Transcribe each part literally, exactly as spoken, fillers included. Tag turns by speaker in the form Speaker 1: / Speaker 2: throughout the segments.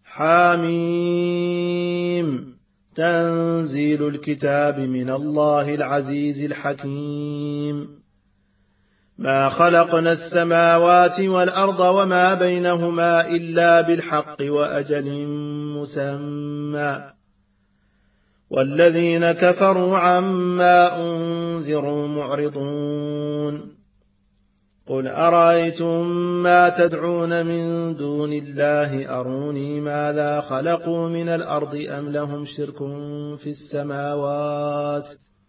Speaker 1: حاميم تنزيل الكتاب من الله العزيز الحكيم. ما خلقنا السماوات والأرض وما بينهما إلا بالحق وأجل مسمى والذين كفروا عما أنذروا معرضون. قل أرأيتم ما تدعون من دون الله أروني ماذا خلقوا من الأرض أم لهم شرك في السماوات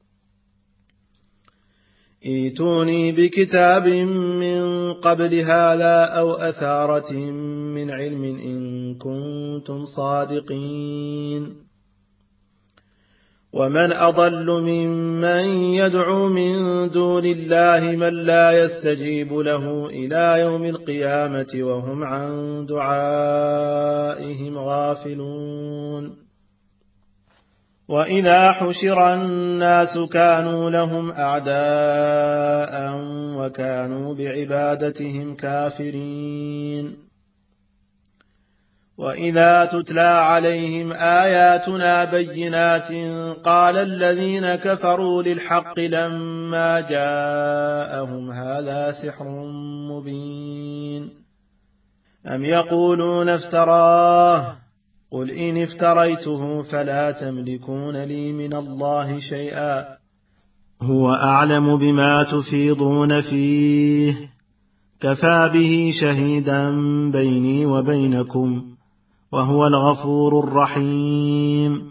Speaker 1: ائتوني بكتاب من قبل هذا أو أثارة من علم إن كنتم صادقين. ومن أضل ممن يدعو من دون الله من لا يستجيب له إلى يوم القيامة وهم عن دعائهم غافلون. وإذا حشر الناس كانوا لهم أعداء وكانوا بعبادتهم كافرين. وإذا تتلى عليهم آياتنا بينات قال الذين كفروا للحق لما جاءهم هذا سحر مبين. أم يقولون افتراه قل إن افتريته فلا تملكون لي من الله شيئا هو أعلم بما تفيضون فيه كفى به شهيدا بيني وبينكم وهو الغفور الرحيم.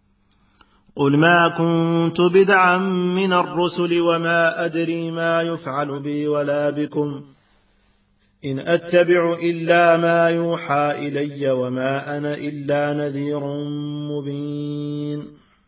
Speaker 1: قل ما كنت بدعا من الرسل وما أدري ما يفعل بي ولا بكم إن أتبع إلا ما يوحى إلي وما أنا إلا نذير مبين.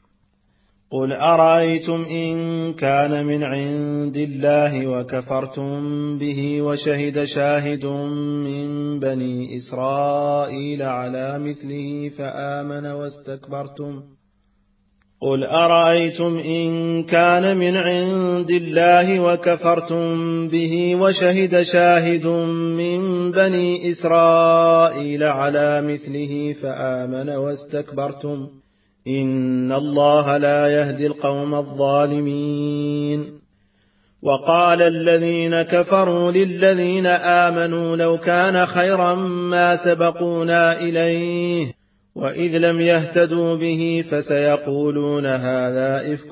Speaker 1: قل أرأيتم إن كان من عند الله وكفرتم به وشهد شاهد من بني إسرائيل على مثله فآمن واستكبرتم. قل أرأيتم إن كان من عند الله وكفرتم به وشهد شاهد من بني إسرائيل على مثله فآمن واستكبرتم إن الله لا يهدي القوم الظالمين. وقال الذين كفروا للذين آمنوا لو كان خيرا ما سبقونا إليه وإذ لم يهتدوا به فسيقولون هذا إفك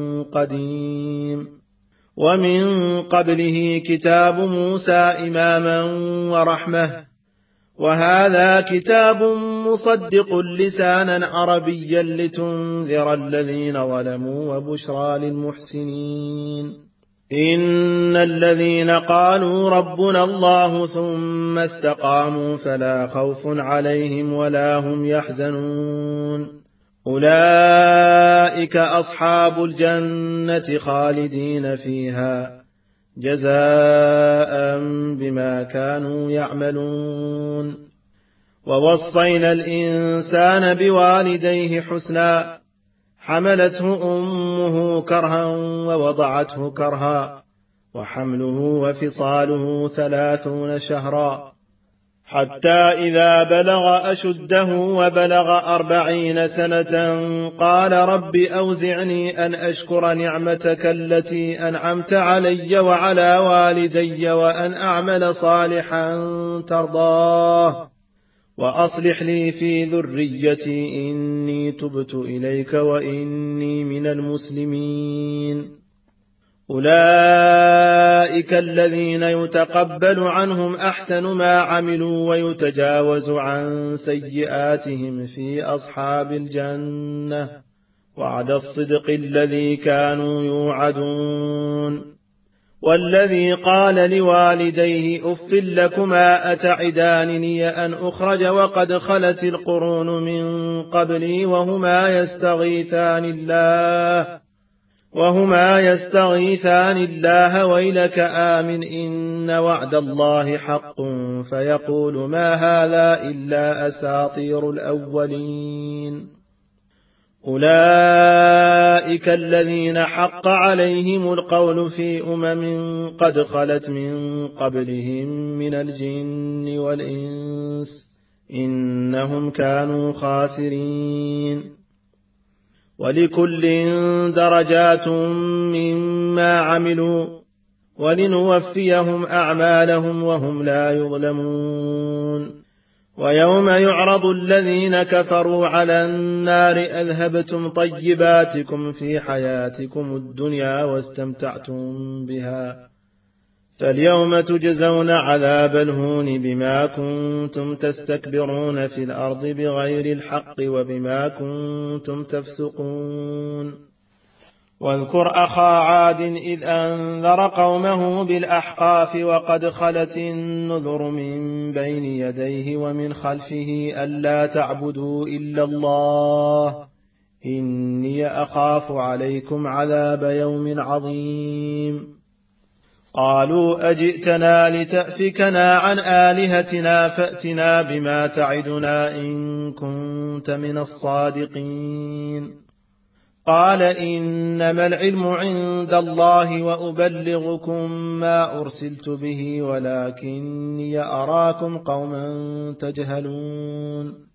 Speaker 1: قديم. ومن قبله كتاب موسى إماما ورحمة وهذا كتاب مصدق لسانا عربيا لتنذر الذين ظلموا وبشرى للمحسنين. إن الذين قالوا ربنا الله ثم استقاموا فلا خوف عليهم ولا هم يحزنون أولئك أصحاب الجنة خالدين فيها جزاء بما كانوا يعملون. ووصينا الإنسان بوالديه حسنا حملته أمه كرها ووضعته كرها وحمله وفصاله ثلاثون شهرا حتى إذا بلغ أشده وبلغ أربعين سنة قال رب أوزعني أن أشكر نعمتك التي أنعمت علي وعلى والدي وأن أعمل صالحا ترضاه وأصلح لي في ذريتي إني تبت إليك وإني من المسلمين. أولئك الذين يتقبل عنهم أحسن ما عملوا ويتجاوز عن سيئاتهم في أصحاب الجنة وعد الصدق الذي كانوا يوعدون. والذي قال لوالديه أف لكما أتعدانني أن أخرج وقد خلت القرون من قبلي وهما يستغيثان الله وهما يستغيثان الله ويلك آمن إن وعد الله حق فيقول ما هذا إلا أساطير الأولين. أولئك الذين حق عليهم القول في أمم قد خلت من قبلهم من الجن والإنس إنهم كانوا خاسرين. ولكل درجات مما عملوا ولنوفيهم أعمالهم وهم لا يظلمون. ويوم يعرض الذين كفروا على النار أذهبتم طيباتكم في حياتكم الدنيا واستمتعتم بها فاليوم تجزون عذاب الهون بما كنتم تستكبرون في الأرض بغير الحق وبما كنتم تفسقون. واذكر أخا عاد إذ أنذر قومه بالأحقاف وقد خلت النذر من بين يديه ومن خلفه ألا تعبدوا إلا الله إني أخاف عليكم عذاب يوم عظيم. قالوا أجئتنا لتأفكنا عن آلهتنا فأتنا بما تعدنا إن كنت من الصادقين. قال إنما العلم عند الله وأبلغكم ما أرسلت به ولكني أراكم قوما تجهلون.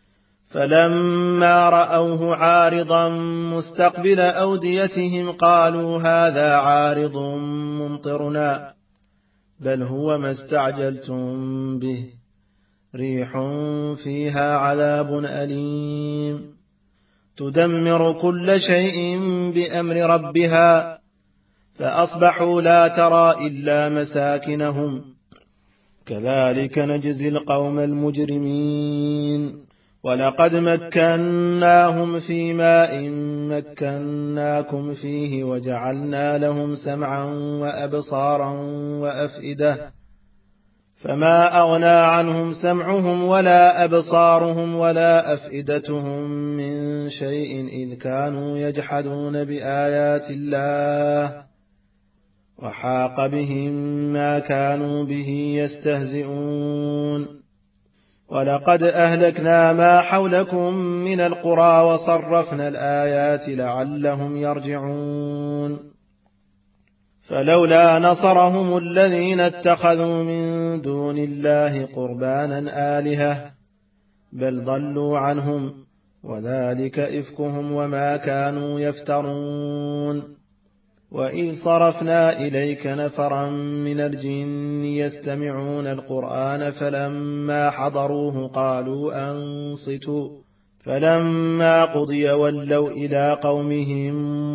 Speaker 1: فلما رأوه عارضا مستقبل أوديتهم قالوا هذا عارض ممطرنا بل هو ما استعجلتم به ريح فيها عذاب أليم تدمر كل شيء بأمر ربها فأصبحوا لا ترى إلا مساكنهم كذلك نجزي القوم المجرمين. ولقد مكناهم في ماء مكناكم فيه وجعلنا لهم سمعا وأبصارا وأفئدة فما أغنى عنهم سمعهم ولا أبصارهم ولا أفئدتهم من شيء إذ كانوا يجحدون بآيات الله وحاق بهم ما كانوا به يستهزئون. ولقد أهلكنا ما حولكم من القرى وصرفنا الآيات لعلهم يرجعون. فلولا نصرهم الذين اتخذوا من دون الله قربانا آلهة بل ضلوا عنهم وذلك إفكهم وما كانوا يفترون. وإذ صرفنا إليك نفرا من الجن يستمعون القرآن فلما حضروه قالوا أنصتوا فلما قضي ولوا إلى قومهم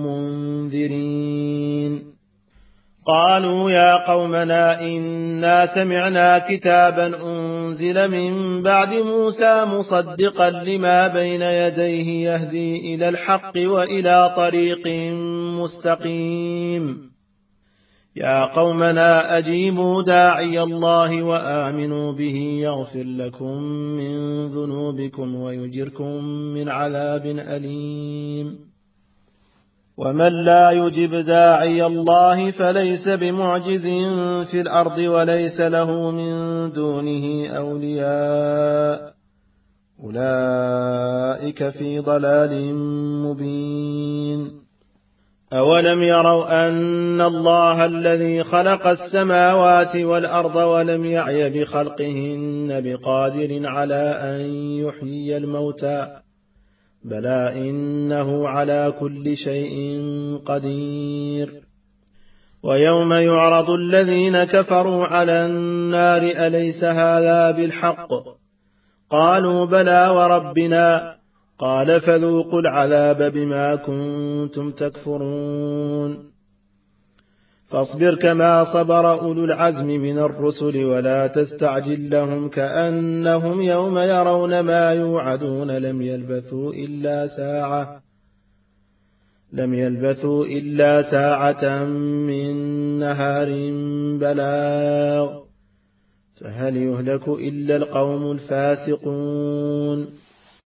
Speaker 1: منذرين. قالوا يا قومنا إنا سمعنا كتابا أنزل من بعد موسى مصدقا لما بين يديه يهدي إلى الحق وإلى طريق مستقيم. يا قومنا أجيبوا داعي الله وآمنوا به يغفر لكم من ذنوبكم ويجركم من عذاب أليم. ومن لا يجب داعي الله فليس بمعجز في الأرض وليس له من دونه أولياء أولئك في ضلال مبين. أولم يروا أن الله الذي خلق السماوات والأرض ولم يعي بخلقهن بقادر على أن يحيي الموتى بلى إنه على كل شيء قدير. ويوم يعرض الذين كفروا على النار أليس هذا بالحق قالوا بلى وربنا قال فذوقوا العذاب بما كنتم تكفرون. فاصبر كما صبر أولو العزم من الرسل ولا تستعجل لهم كأنهم يوم يرون ما يوعدون لم يلبثوا إلا ساعة لم يلبثوا إلا ساعة من نهار بلاغ فهل يهلك إلا القوم الفاسقون.